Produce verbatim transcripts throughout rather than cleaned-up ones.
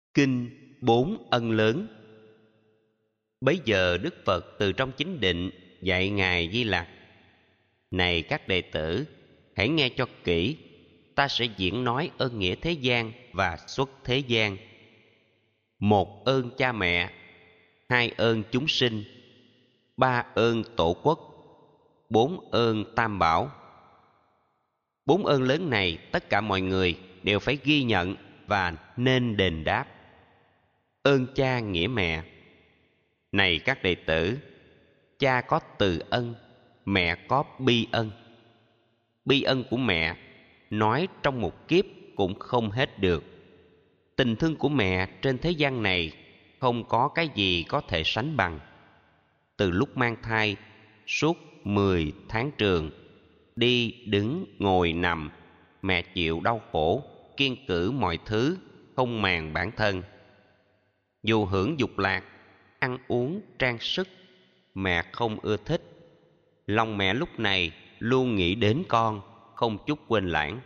Kinh Bốn Ân Lớn. Bấy giờ Đức Phật từ trong chính định dạy Ngài Di Lặc: Này các đệ tử, hãy nghe cho kỹ, ta sẽ diễn nói ơn nghĩa thế gian và xuất thế gian. Một, ơn cha mẹ. Hai, ơn chúng sinh. Ba, ơn tổ quốc. Bốn, ơn tam bảo. Bốn ơn lớn này tất cả mọi người đều phải ghi nhận và nên đền đáp. Ơn cha nghĩa mẹ. Này các đệ tử, cha có từ ân, mẹ có bi ân. Bi ân của mẹ nói trong một kiếp cũng không hết được. Tình thương của mẹ trên thế gian này không có cái gì có thể sánh bằng. Từ lúc mang thai, suốt mười tháng trường, đi, đứng, ngồi, nằm, mẹ chịu đau khổ, kiêng cữ mọi thứ, không màng bản thân. Dù hưởng dục lạc, ăn uống, trang sức, mẹ không ưa thích. Lòng mẹ lúc này luôn nghĩ đến con, không chút quên lãng.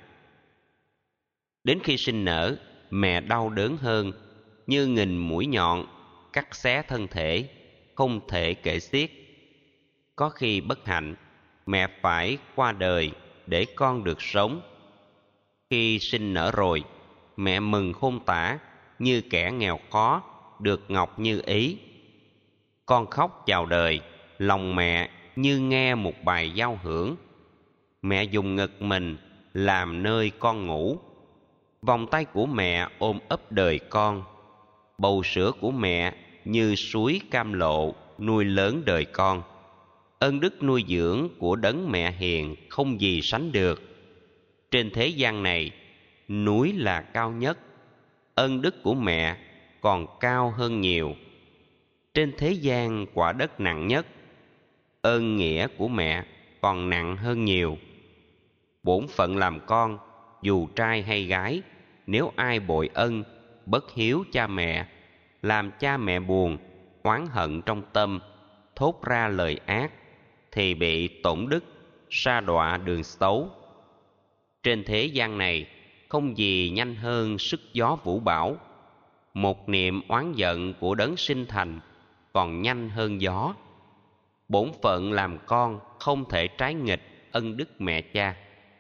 Đến khi sinh nở, mẹ đau đớn hơn, như nghìn mũi nhọn, cắt xé thân thể, không thể kể xiết. Có khi bất hạnh, mẹ phải qua đời để con được sống. Khi sinh nở rồi, mẹ mừng khôn tả, như kẻ nghèo khó, được ngọc như ý. Con khóc chào đời, lòng mẹ như nghe một bài giao hưởng. Mẹ dùng ngực mình làm nơi con ngủ. Vòng tay của mẹ ôm ấp đời con. Bầu sữa của mẹ như suối cam lộ nuôi lớn đời con. Ơn đức nuôi dưỡng của đấng mẹ hiền không gì sánh được. Trên thế gian này, núi là cao nhất, ơn đức của mẹ còn cao hơn nhiều. Trên thế gian quả đất nặng nhất, ơn nghĩa của mẹ còn nặng hơn nhiều. Bổn phận làm con, dù trai hay gái, nếu ai bội ân, bất hiếu cha mẹ, làm cha mẹ buồn, oán hận trong tâm, thốt ra lời ác, thì bị tổn đức, sa đọa đường xấu. Trên thế gian này, không gì nhanh hơn sức gió vũ bão. Một niệm oán giận của đấng sinh thành còn nhanh hơn gió. Bổn phận làm con không thể trái nghịch ân đức mẹ cha.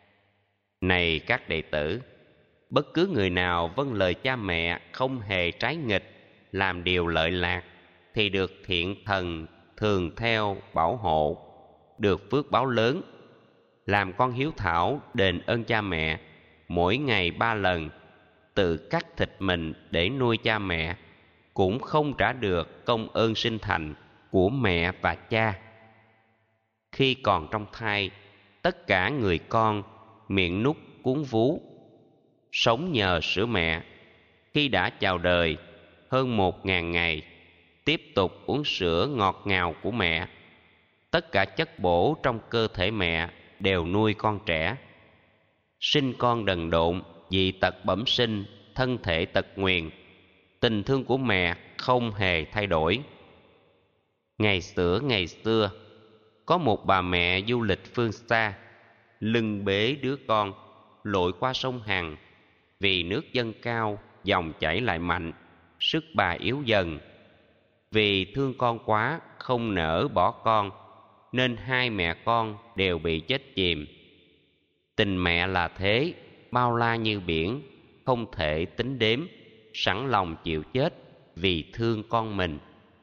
Này các đệ tử, bất cứ người nào vâng lời cha mẹ không hề trái nghịch, làm điều lợi lạc, thì được thiện thần thường theo bảo hộ, được phước báo lớn. Làm con hiếu thảo đền ơn cha mẹ, mỗi ngày ba lần, tự cắt thịt mình để nuôi cha mẹ, cũng không trả được công ơn sinh thành của mẹ và cha. Khi còn trong thai, tất cả người con miệng nút cuốn vú, sống nhờ sữa mẹ. Khi đã chào đời hơn một ngàn ngày, tiếp tục uống sữa ngọt ngào của mẹ. Tất cả chất bổ trong cơ thể mẹ đều nuôi con trẻ. Sinh con đần độn, dị tật bẩm sinh, thân thể tật nguyền. Tình thương của mẹ không hề thay đổi. Ngày xưa ngày xưa, có một bà mẹ du lịch phương xa, lưng bế đứa con, lội qua sông Hằng. Vì nước dâng cao, dòng chảy lại mạnh, sức bà yếu dần. Vì thương con quá, không nỡ bỏ con, nên hai mẹ con đều bị chết chìm. Tình mẹ là thế, bao la như biển, không thể tính đếm, sẵn lòng chịu chết vì thương con mình.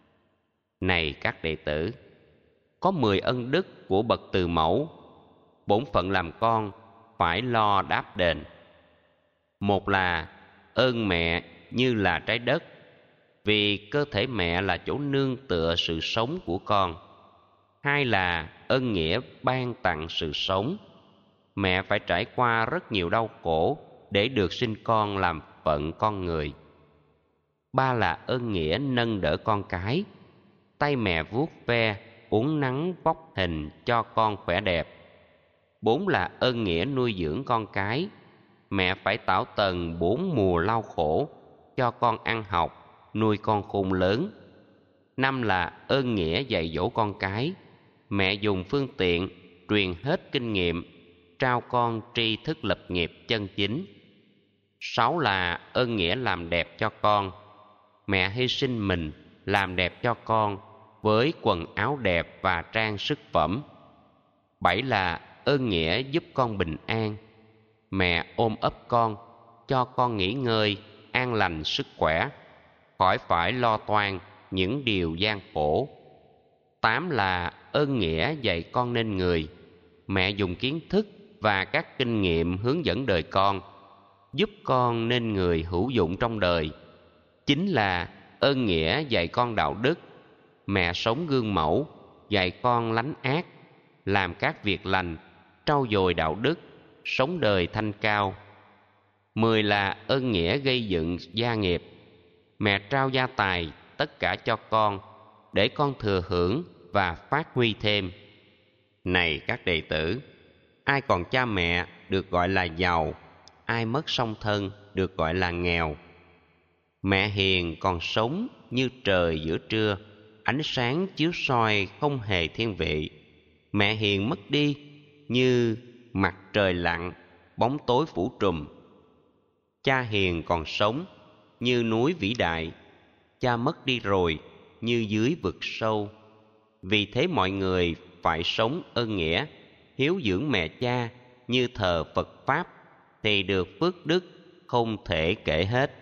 Này các đệ tử, có mười ân đức của bậc từ mẫu, bổn phận làm con phải lo đáp đền. Một là ơn mẹ như là trái đất, vì cơ thể mẹ là chỗ nương tựa sự sống của con. Hai là ơn nghĩa ban tặng sự sống. Mẹ phải trải qua rất nhiều đau khổ để được sinh con làm phận con người. Ba là ơn nghĩa nâng đỡ con cái. Tay mẹ vuốt ve, uốn nắn vóc hình cho con khỏe đẹp. Bốn là ơn nghĩa nuôi dưỡng con cái. Mẹ phải tảo tần bốn mùa lau khổ, cho con ăn học, nuôi con khôn lớn. Năm là ơn nghĩa dạy dỗ con cái. Mẹ dùng phương tiện truyền hết kinh nghiệm, trao con tri thức lập nghiệp chân chính. Sáu là ơn nghĩa làm đẹp cho con. mẹ hy sinh mình làm đẹp cho con với quần áo đẹp và trang sức phẩm. Bảy là ơn nghĩa giúp con bình an. Mẹ ôm ấp con, cho con nghỉ ngơi, an lành sức khỏe, khỏi phải lo toan những điều gian khổ. Tám là ơn nghĩa dạy con nên người. Mẹ dùng kiến thức và các kinh nghiệm hướng dẫn đời con, giúp con nên người hữu dụng trong đời. Chính là ơn nghĩa dạy con đạo đức. Mẹ sống gương mẫu, dạy con lánh ác, làm các việc lành, trau dồi đạo đức, sống đời thanh cao. Mười là ơn nghĩa gây dựng gia nghiệp. Mẹ trao gia tài tất cả cho con, để con thừa hưởng và phát huy thêm. Này các đệ tử, ai còn cha mẹ được gọi là giàu, ai mất song thân được gọi là nghèo. Mẹ hiền còn sống như trời giữa trưa, ánh sáng chiếu soi không hề thiên vị. Mẹ hiền mất đi như mặt trời lặn, bóng tối phủ trùm. Cha hiền còn sống như núi vĩ đại, cha mất đi rồi như dưới vực sâu. Vì thế mọi người phải sống ơn nghĩa, hiếu dưỡng mẹ cha như thờ Phật Pháp, thì được phước đức không thể kể hết.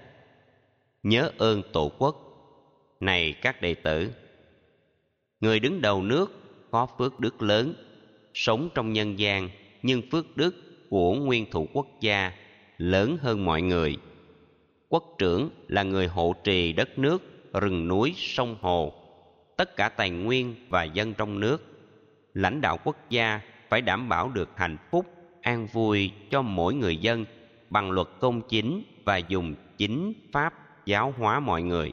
Nhớ ơn Tổ quốc. Này các đệ tử, người đứng đầu nước có phước đức lớn, sống trong nhân gian, nhưng phước đức của nguyên thủ quốc gia lớn hơn mọi người. Quốc trưởng là người hộ trì đất nước, rừng núi, sông hồ, tất cả tài nguyên và dân trong nước. Lãnh đạo quốc gia phải đảm bảo được hạnh phúc, an vui cho mỗi người dân bằng luật công chính và dùng chính pháp giáo hóa mọi người.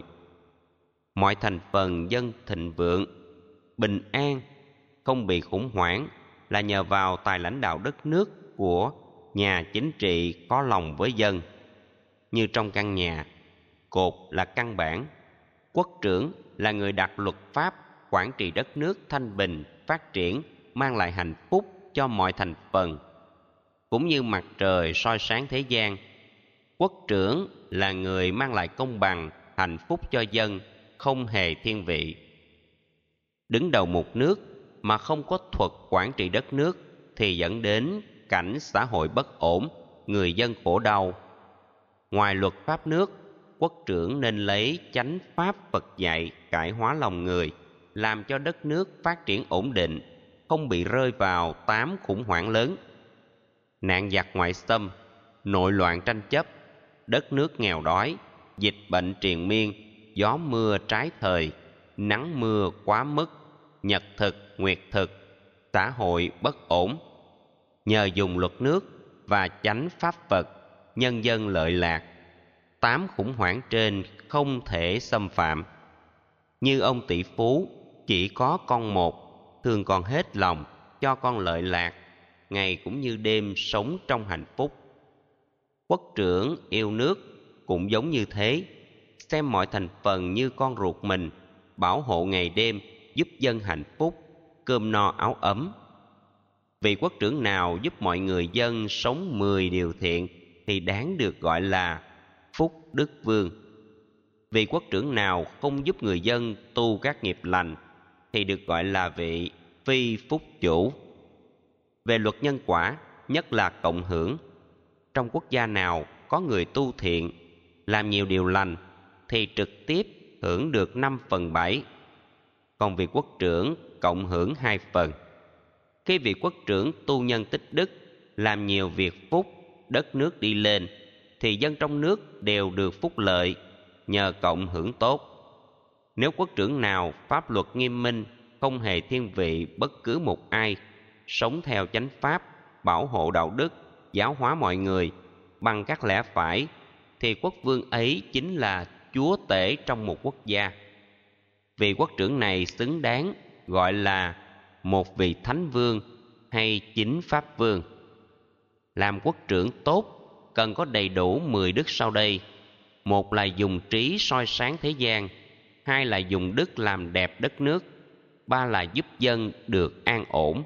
Mọi thành phần dân thịnh vượng, bình an, không bị khủng hoảng là nhờ vào tài lãnh đạo đất nước của nhà chính trị có lòng với dân. Như trong căn nhà, cột là căn bản, quốc trưởng là người đặt luật pháp, quản trị đất nước thanh bình, phát triển, mang lại hạnh phúc cho mọi thành phần. Cũng như mặt trời soi sáng thế gian, quốc trưởng là người mang lại công bằng, hạnh phúc cho dân, không hề thiên vị. Đứng đầu một nước mà không có thuật quản trị đất nước thì dẫn đến cảnh xã hội bất ổn, người dân khổ đau. Ngoài luật pháp nước, quốc trưởng nên lấy chánh pháp Phật dạy cải hóa lòng người, làm cho đất nước phát triển ổn định, không bị rơi vào tám khủng hoảng lớn: nạn giặc ngoại xâm, nội loạn tranh chấp, đất nước nghèo đói, dịch bệnh triền miên, gió mưa trái thời, nắng mưa quá mức, nhật thực, nguyệt thực, xã hội bất ổn. Nhờ dùng luật nước và chánh pháp Phật, nhân dân lợi lạc, tám khủng hoảng trên không thể xâm phạm. Như ông tỷ phú chỉ có con một, thường còn hết lòng cho con lợi lạc, ngày cũng như đêm sống trong hạnh phúc. Quốc trưởng yêu nước cũng giống như thế, xem mọi thành phần như con ruột mình, bảo hộ ngày đêm, giúp dân hạnh phúc, cơm no áo ấm. Vị quốc trưởng nào giúp mọi người dân sống mười điều thiện thì đáng được gọi là phúc đức vương. Vị quốc trưởng nào không giúp người dân tu các nghiệp lành thì được gọi là vị phi phúc chủ. Về luật nhân quả, nhất là cộng hưởng, trong quốc gia nào có người tu thiện, làm nhiều điều lành thì trực tiếp hưởng được năm phần bảy, còn vị quốc trưởng cộng hưởng hai phần. Khi vị quốc trưởng tu nhân tích đức, làm nhiều việc phúc, đất nước đi lên, thì dân trong nước đều được phúc lợi nhờ cộng hưởng tốt. Nếu quốc trưởng nào pháp luật nghiêm minh, không hề thiên vị bất cứ một ai, sống theo chánh pháp, bảo hộ đạo đức, giáo hóa mọi người bằng các lẽ phải, thì quốc vương ấy chính là chúa tể trong một quốc gia. Vị quốc trưởng này xứng đáng gọi là một vị thánh vương hay chính pháp vương. Làm quốc trưởng tốt cần có đầy đủ mười đức sau đây: một là dùng trí soi sáng thế gian, hai là dùng đức làm đẹp đất nước, ba là giúp dân được an ổn,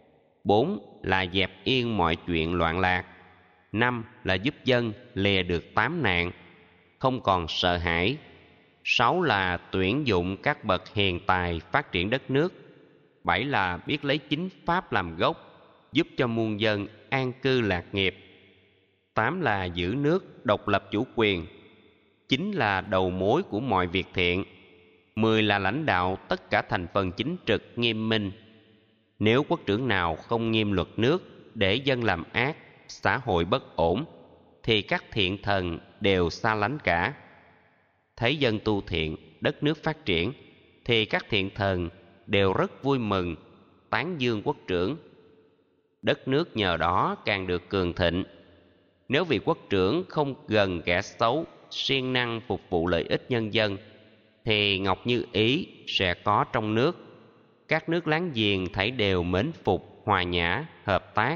bốn là dẹp yên mọi chuyện loạn lạc, năm là giúp dân lìa được tám nạn, không còn sợ hãi, Sáu là tuyển dụng các bậc hiền tài phát triển đất nước. Bảy là biết lấy chính pháp làm gốc, giúp cho muôn dân an cư lạc nghiệp. Tám là giữ nước độc lập chủ quyền. Chín là đầu mối của mọi việc thiện. Mười là lãnh đạo tất cả thành phần chính trực nghiêm minh. Nếu quốc trưởng nào không nghiêm luật nước để dân làm ác, xã hội bất ổn, thì các thiện thần đều xa lánh cả. Thấy dân tu thiện, đất nước phát triển, thì các thiện thần đều rất vui mừng, tán dương quốc trưởng. Đất nước nhờ đó càng được cường thịnh. Nếu vị quốc trưởng không gần kẻ xấu, siêng năng phục vụ lợi ích nhân dân, thì ngọc như ý sẽ có trong nước. Các nước láng giềng thảy đều mến phục, hòa nhã, hợp tác.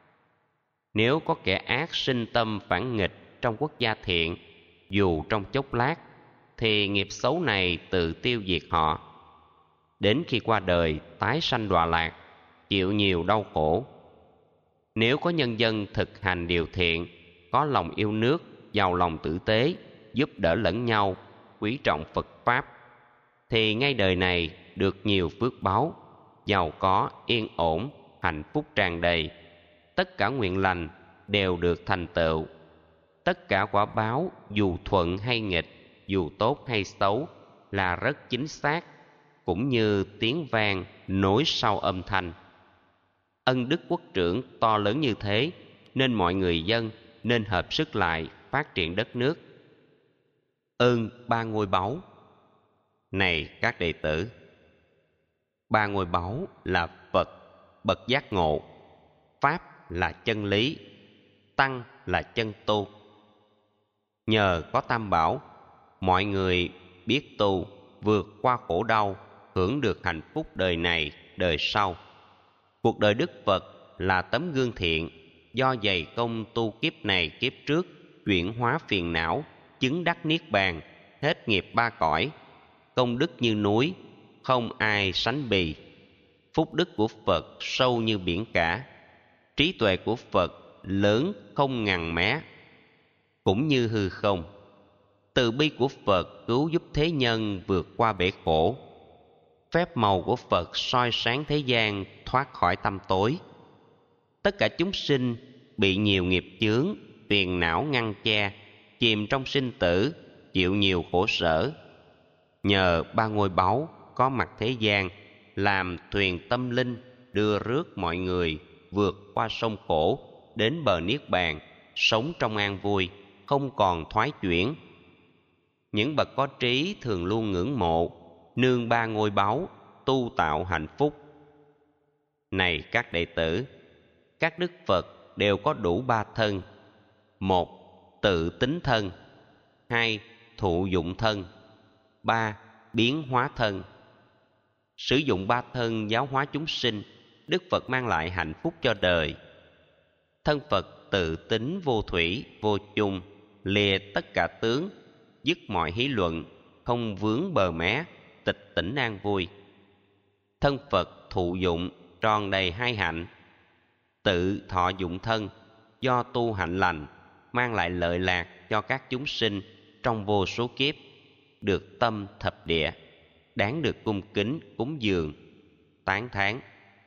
Nếu có kẻ ác sinh tâm phản nghịch trong quốc gia thiện, dù trong chốc lát, thì nghiệp xấu này tự tiêu diệt họ. Đến khi qua đời, tái sanh đọa lạc, chịu nhiều đau khổ. Nếu có nhân dân thực hành điều thiện, có lòng yêu nước, giàu lòng tử tế, giúp đỡ lẫn nhau, quý trọng Phật Pháp, thì ngay đời này được nhiều phước báu, giàu có, yên ổn, hạnh phúc tràn đầy. Tất cả nguyện lành đều được thành tựu. Tất cả quả báo, dù thuận hay nghịch, dù tốt hay xấu, là rất chính xác, cũng như tiếng vang nối sau âm thanh. Ân đức quốc trưởng to lớn như thế, nên mọi người dân nên hợp sức lại phát triển đất nước. Ơn ba ngôi báu. Này các đệ tử, ba ngôi báu là Phật, bậc giác ngộ; Pháp là chân lý; Tăng là chân tu. Nhờ có tam bảo, mọi người biết tu, vượt qua khổ đau, hưởng được hạnh phúc đời này, đời sau. Cuộc đời Đức Phật là tấm gương thiện, do dày công tu kiếp này kiếp trước, chuyển hóa phiền não, chứng đắc niết bàn, hết nghiệp ba cõi. Công đức như núi, không ai sánh bì. Phúc đức của Phật sâu như biển cả. Trí tuệ của Phật lớn không ngần mé, cũng như hư không. Từ bi của Phật cứu giúp thế nhân vượt qua bể khổ. Phép màu của Phật soi sáng thế gian thoát khỏi tăm tối. Tất cả chúng sinh bị nhiều nghiệp chướng, phiền não ngăn che, chìm trong sinh tử, chịu nhiều khổ sở. Nhờ ba ngôi báu có mặt thế gian, làm thuyền tâm linh đưa rước mọi người vượt qua sông khổ đến bờ niết bàn, sống trong an vui, không còn thoái chuyển. Những bậc có trí thường luôn ngưỡng mộ, nương ba ngôi báu tu tạo hạnh phúc. Này các đệ tử, các đức Phật đều có đủ ba thân: một, tự tính thân; hai, thụ dụng thân; ba, biến hóa thân. Sử dụng ba thân giáo hóa chúng sinh, Đức Phật mang lại hạnh phúc cho đời. Thân Phật tự tính vô thủy, vô chung, lìa tất cả tướng, dứt mọi hí luận, không vướng bờ mé, tịch tỉnh an vui. Thân Phật thụ dụng tròn đầy hai hạnh. Tự thọ dụng thân, do tu hạnh lành, mang lại lợi lạc cho các chúng sinh trong vô số kiếp, được tâm thập địa, đáng được cung kính cúng dường, tán thán.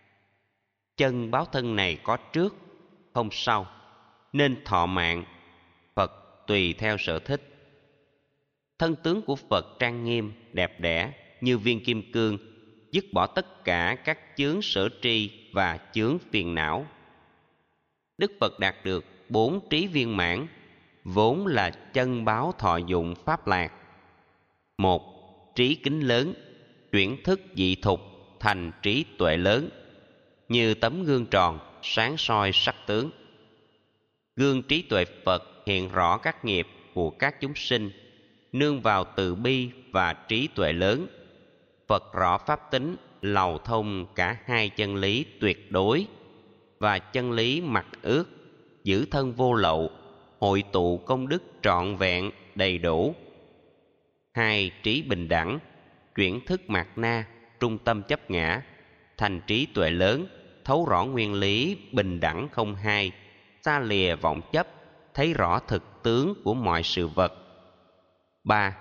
Chân báo thân này có trước, không sau, nên thọ mạng. Phật tùy theo sở thích. Thân tướng của Phật trang nghiêm, đẹp đẽ như viên kim cương, dứt bỏ tất cả các chướng sở tri và chướng phiền não. Đức Phật đạt được bốn trí viên mãn, vốn là chân báo thọ dụng pháp lạc. Một, trí kính lớn, chuyển thức dị thục thành trí tuệ lớn, như tấm gương tròn sáng soi sắc tướng. Gương trí tuệ Phật hiện rõ các nghiệp của các chúng sinh, nương vào từ bi và trí tuệ lớn. Phật rõ pháp tính, lầu thông cả hai chân lý tuyệt đối và chân lý mặc ước, giữ thân vô lậu, hội tụ công đức trọn vẹn đầy đủ. Hai, trí bình đẳng, chuyển thức mạt na, trung tâm chấp ngã, thành trí tuệ lớn, thấu rõ nguyên lý bình đẳng không hai, xa lìa vọng chấp, thấy rõ thực tướng của mọi sự vật. Ba,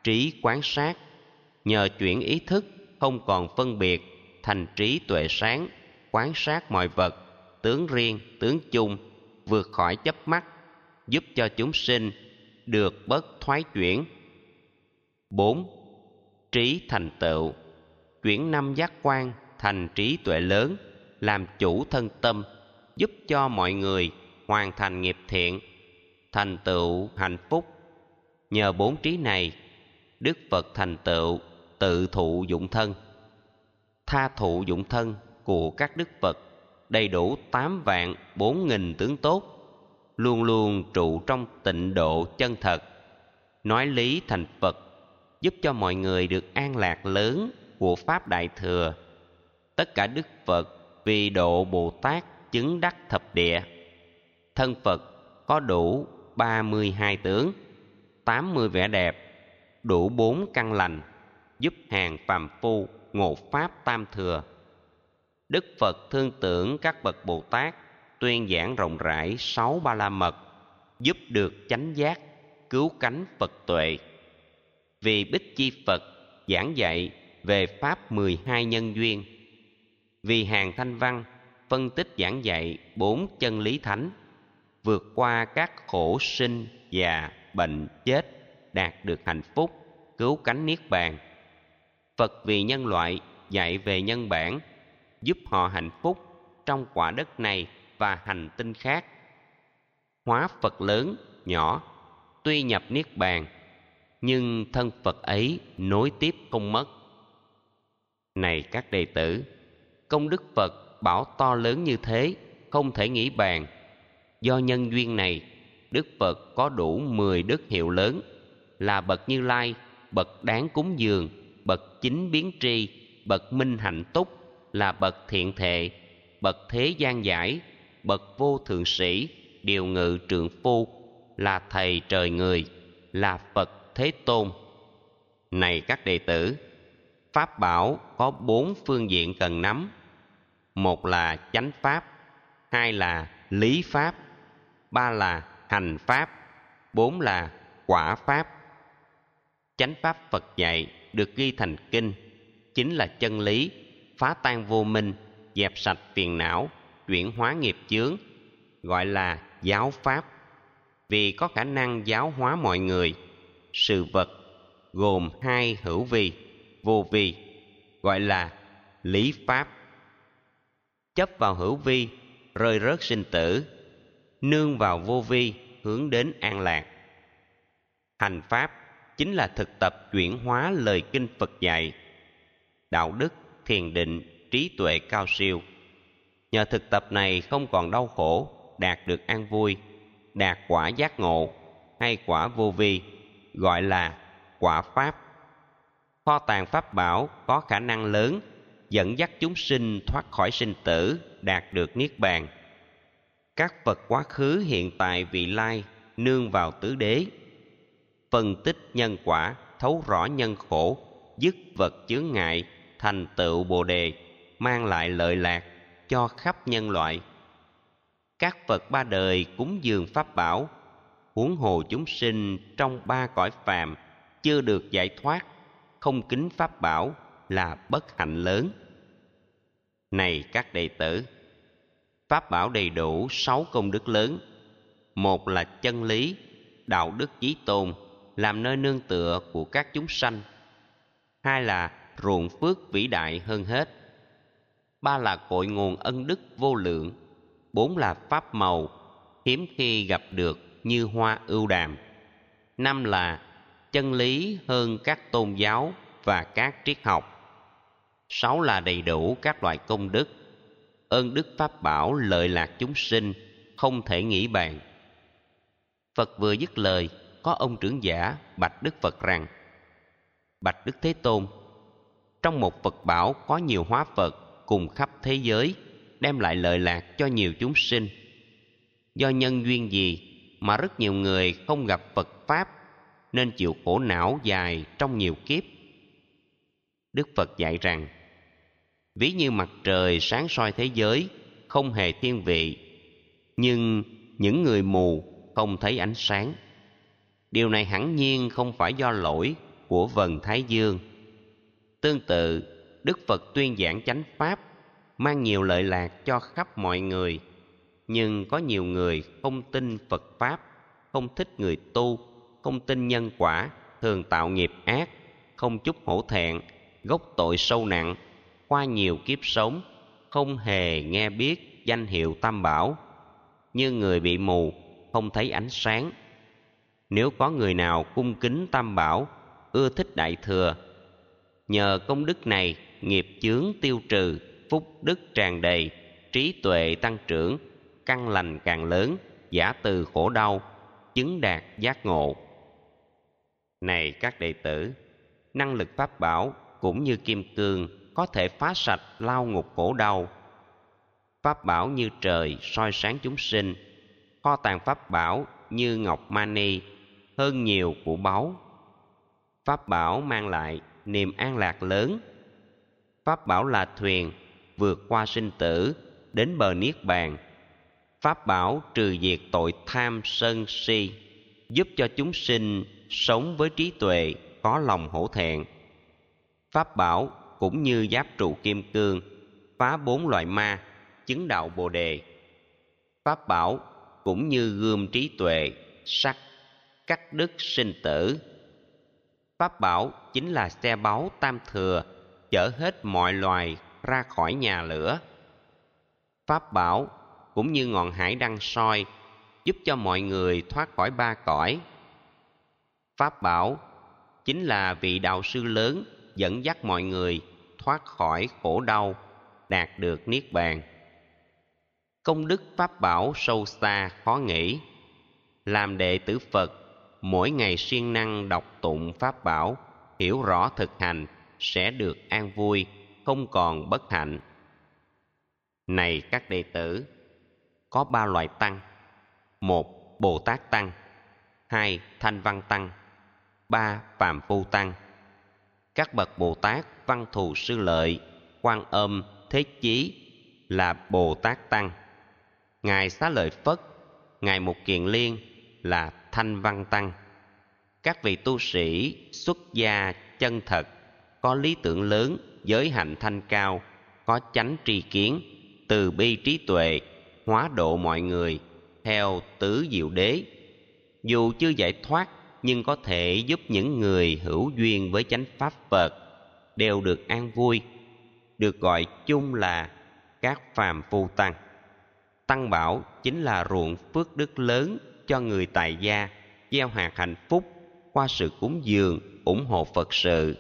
trí quán sát, nhờ chuyển ý thức không còn phân biệt thành trí tuệ sáng, quán sát mọi vật, tướng riêng, tướng chung, vượt khỏi chớp mắt, giúp cho chúng sinh được bớt thoái chuyển. Bốn. Trí thành tựu, chuyển năm giác quan thành trí tuệ lớn, làm chủ thân tâm, giúp cho mọi người hoàn thành nghiệp thiện, thành tựu hạnh phúc. Nhờ bốn trí này, Đức Phật thành tựu tự thụ dụng thân. Tha thụ dụng thân của các Đức Phật đầy đủ tám vạn bốn nghìn tướng tốt, luôn luôn trụ trong tịnh độ chân thật, nói lý thành Phật, giúp cho mọi người được an lạc lớn của Pháp Đại Thừa. Tất cả Đức Phật vì độ Bồ Tát chứng đắc thập địa. Thân Phật có đủ ba mươi hai tướng, tám mươi vẻ đẹp, đủ bốn căn lành, giúp hàng phàm phu ngộ Pháp Tam Thừa. Đức Phật thương tưởng các bậc Bồ Tát, tuyên giảng rộng rãi sáu ba la mật, giúp được chánh giác, cứu cánh Phật tuệ. Vì Bích Chi Phật giảng dạy về Pháp mười hai nhân duyên. Vì hàng Thanh Văn phân tích giảng dạy bốn chân lý thánh, vượt qua các khổ sinh, già, bệnh, chết, đạt được hạnh phúc, cứu cánh niết bàn. Phật vì nhân loại dạy về nhân bản, giúp họ hạnh phúc trong quả đất này và hành tinh khác. Hóa Phật lớn, nhỏ, tuy nhập niết bàn, nhưng thân Phật ấy nối tiếp không mất. Này các đệ tử, công đức Phật bảo to lớn như thế, không thể nghĩ bàn. Do nhân duyên này, Đức Phật có đủ mười đức hiệu lớn, là bậc Như Lai, bậc đáng cúng dường, bậc chính biến tri, bậc minh hạnh túc, là bậc thiện thệ, bậc thế gian giải, bậc vô thượng sĩ, điều ngự trượng phu, là thầy trời người, là Phật Thế Tôn. Này các đệ tử, Pháp bảo có bốn phương diện cần nắm. Một là chánh Pháp, hai là lý Pháp, ba là hành Pháp, bốn là quả Pháp. Chánh Pháp Phật dạy được ghi thành kinh, chính là chân lý, phá tan vô minh, dẹp sạch phiền não, chuyển hóa nghiệp chướng, gọi là giáo Pháp. Vì có khả năng giáo hóa mọi người, sự vật, gồm hai hữu vi, vô vi, gọi là lý Pháp. Chấp vào hữu vi, rơi rớt sinh tử, nương vào vô vi, hướng đến an lạc. Hành Pháp chính là thực tập chuyển hóa lời kinh Phật dạy, đạo đức, thiền định, trí tuệ cao siêu. Nhờ thực tập này không còn đau khổ, đạt được an vui, đạt quả giác ngộ hay quả vô vi, gọi là quả Pháp. Kho tàng Pháp bảo có khả năng lớn, dẫn dắt chúng sinh thoát khỏi sinh tử, đạt được niết bàn. Các Phật quá khứ, hiện tại, vị lai nương vào tứ đế, phân tích nhân quả, thấu rõ nhân khổ, dứt vật chướng ngại, thành tựu Bồ đề, mang lại lợi lạc cho khắp nhân loại. Các Phật ba đời cúng dường Pháp bảo, huống hồ chúng sinh trong ba cõi phàm chưa được giải thoát, không kính Pháp bảo là bất hạnh lớn. Này các đệ tử, Pháp bảo đầy đủ sáu công đức lớn. Một là chân lý, đạo đức chí tôn, làm nơi nương tựa của các chúng sanh. Hai là ruộng phước vĩ đại hơn hết. Ba là cội nguồn ân đức vô lượng. Bốn là pháp màu, hiếm khi gặp được như hoa ưu đàm. Năm là chân lý hơn các tôn giáo và các triết học. Sáu là đầy đủ các loại công đức. Ơn đức Pháp bảo lợi lạc chúng sinh, không thể nghĩ bàn. Phật vừa dứt lời, có ông trưởng giả bạch Đức Phật rằng: Bạch Đức Thế Tôn, trong một Phật bảo có nhiều hóa Phật cùng khắp thế giới, đem lại lợi lạc cho nhiều chúng sinh. Do nhân duyên gì mà rất nhiều người không gặp Phật Pháp, nên chịu khổ não dài trong nhiều kiếp? Đức Phật dạy rằng: ví như mặt trời sáng soi thế giới, không hề thiên vị, nhưng những người mù không thấy ánh sáng. Điều này hẳn nhiên không phải do lỗi của vầng thái dương. Tương tự, Đức Phật tuyên giảng chánh pháp, mang nhiều lợi lạc cho khắp mọi người. Nhưng có nhiều người không tin Phật Pháp, không thích người tu, không tin nhân quả, thường tạo nghiệp ác, không chút hổ thẹn, gốc tội sâu nặng, qua nhiều kiếp sống, không hề nghe biết danh hiệu Tam Bảo, như người bị mù, không thấy ánh sáng. Nếu có người nào cung kính Tam Bảo, ưa thích Đại Thừa, nhờ công đức này, nghiệp chướng tiêu trừ, phúc đức tràn đầy, trí tuệ tăng trưởng, căn lành càng lớn, giả từ khổ đau, chứng đạt giác ngộ. Này các đệ tử, năng lực pháp bảo cũng như kim cương, có thể phá sạch lao ngục khổ đau. Pháp bảo như trời soi sáng chúng sinh, kho tàng pháp bảo như ngọc mani, hơn nhiều của báu. Pháp bảo mang lại niềm an lạc lớn. Pháp bảo là thuyền vượt qua sinh tử đến bờ niết bàn. Pháp bảo trừ diệt tội tham sân si, giúp cho chúng sinh sống với trí tuệ, có lòng hổ thẹn. Pháp bảo cũng như giáp trụ kim cương, phá bốn loại ma, chứng đạo Bồ đề. Pháp bảo cũng như gươm trí tuệ, sắc, cắt đứt sinh tử. Pháp bảo chính là xe báu tam thừa, chở hết mọi loài ra khỏi nhà lửa. Pháp bảo cũng như ngọn hải đăng soi, giúp cho mọi người thoát khỏi ba cõi. Pháp bảo chính là vị đạo sư lớn, dẫn dắt mọi người thoát khỏi khổ đau, đạt được niết bàn. Công đức pháp bảo sâu xa khó nghĩ. Làm đệ tử Phật, mỗi ngày siêng năng đọc tụng pháp bảo, hiểu rõ thực hành, sẽ được an vui, không còn bất hạnh. Này các đệ tử, có ba loại tăng: một, Bồ Tát tăng; hai, Thanh Văn tăng; ba, Phàm Phu tăng. Các bậc Bồ Tát Văn Thù Sư Lợi, Quan Âm, Thế Chí là Bồ Tát tăng. Ngài Xá Lợi Phất, Ngài Mục Kiền Liên là Thanh Văn tăng. Các vị tu sĩ xuất gia chân thật, có lý tưởng lớn, giới hạnh thanh cao, có chánh tri kiến, từ bi trí tuệ, hóa độ mọi người theo tứ diệu đế. Dù chưa giải thoát, nhưng có thể giúp những người hữu duyên với chánh pháp Phật đều được an vui, được gọi chung là các phàm phu tăng. Tăng bảo chính là ruộng phước đức lớn cho người tại gia, gieo hạt hạnh phúc qua sự cúng dường, ủng hộ Phật sự.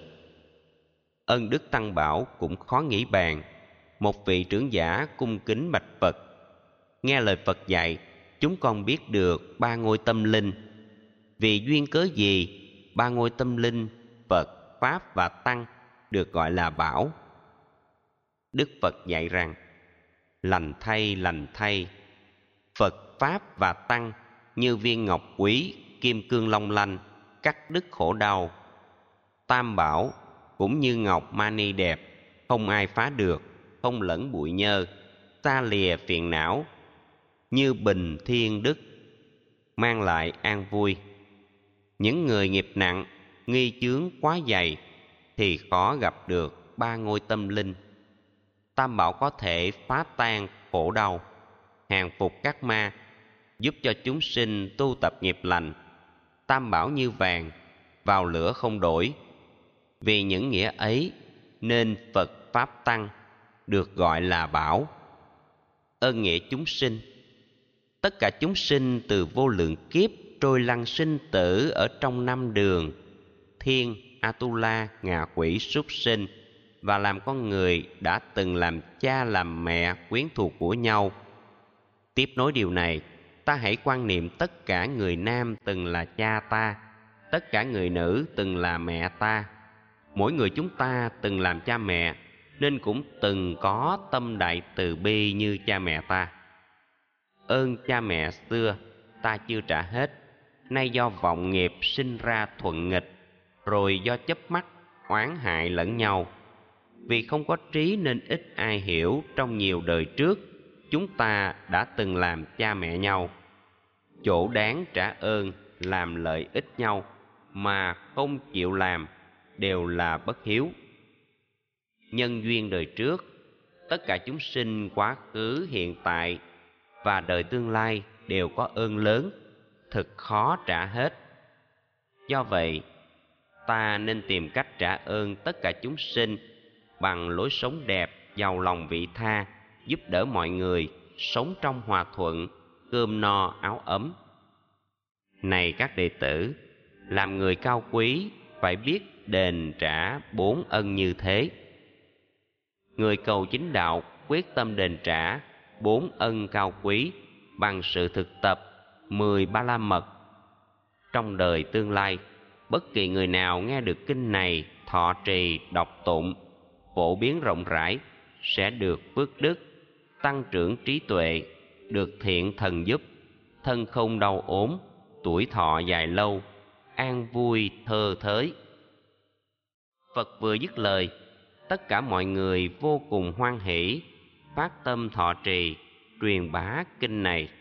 Ân đức tăng bảo cũng khó nghĩ bàn. Một vị trưởng giả cung kính bạch Phật: nghe lời Phật dạy, chúng con biết được ba ngôi tâm linh. Vì duyên cớ gì ba ngôi tâm linh Phật, Pháp và Tăng được gọi là bảo? Đức Phật dạy rằng: lành thay, lành thay, Phật, Pháp và Tăng như viên ngọc quý, kim cương long lanh, cắt đứt khổ đau. Tam bảo cũng như ngọc mani đẹp, không ai phá được, không lẫn bụi nhơ, xa lìa phiền não, như bình thiên đức, mang lại an vui. Những người nghiệp nặng, nghi chướng quá dày thì khó gặp được ba ngôi tâm linh. Tam bảo có thể phá tan khổ đau, hàng phục các ma, giúp cho chúng sinh tu tập nghiệp lành. Tam bảo như vàng, vào lửa không đổi. Vì những nghĩa ấy nên Phật, Pháp, Tăng được gọi là bảo. Ơn nghĩa chúng sinh. Tất cả chúng sinh từ vô lượng kiếp trôi lăn sinh tử ở trong năm đường: thiên, Atula, ngạ quỷ, súc sinh và làm con người, đã từng làm cha làm mẹ quyến thuộc của nhau. Tiếp nối điều này, ta hãy quan niệm tất cả người nam từng là cha ta, tất cả người nữ từng là mẹ ta. Mỗi người chúng ta từng làm cha mẹ, nên cũng từng có tâm đại từ bi như cha mẹ ta. Ơn cha mẹ xưa ta chưa trả hết, nay do vọng nghiệp sinh ra thuận nghịch, rồi do chấp mắc oán hại lẫn nhau. Vì không có trí nên ít ai hiểu trong nhiều đời trước chúng ta đã từng làm cha mẹ nhau. Chỗ đáng trả ơn làm lợi ích nhau mà không chịu làm, đều là bất hiếu. Nhân duyên đời trước, tất cả chúng sinh quá khứ, hiện tại và đời tương lai đều có ơn lớn, thực khó trả hết. Do vậy, ta nên tìm cách trả ơn tất cả chúng sinh bằng lối sống đẹp, giàu lòng vị tha, giúp đỡ mọi người, sống trong hòa thuận, cơm no áo ấm. Này các đệ tử, làm người cao quý phải biết đền trả bốn ân như thế. Người cầu chính đạo quyết tâm đền trả bốn ân cao quý bằng sự thực tập mười ba la mật. Trong đời tương lai, bất kỳ người nào nghe được kinh này thọ trì đọc tụng, phổ biến rộng rãi sẽ được phước đức, tăng trưởng trí tuệ, được thiện thần giúp, thân không đau ốm, tuổi thọ dài lâu, an vui thơ thới. Phật vừa dứt lời, tất cả mọi người vô cùng hoan hỷ, phát tâm thọ trì, truyền bá kinh này.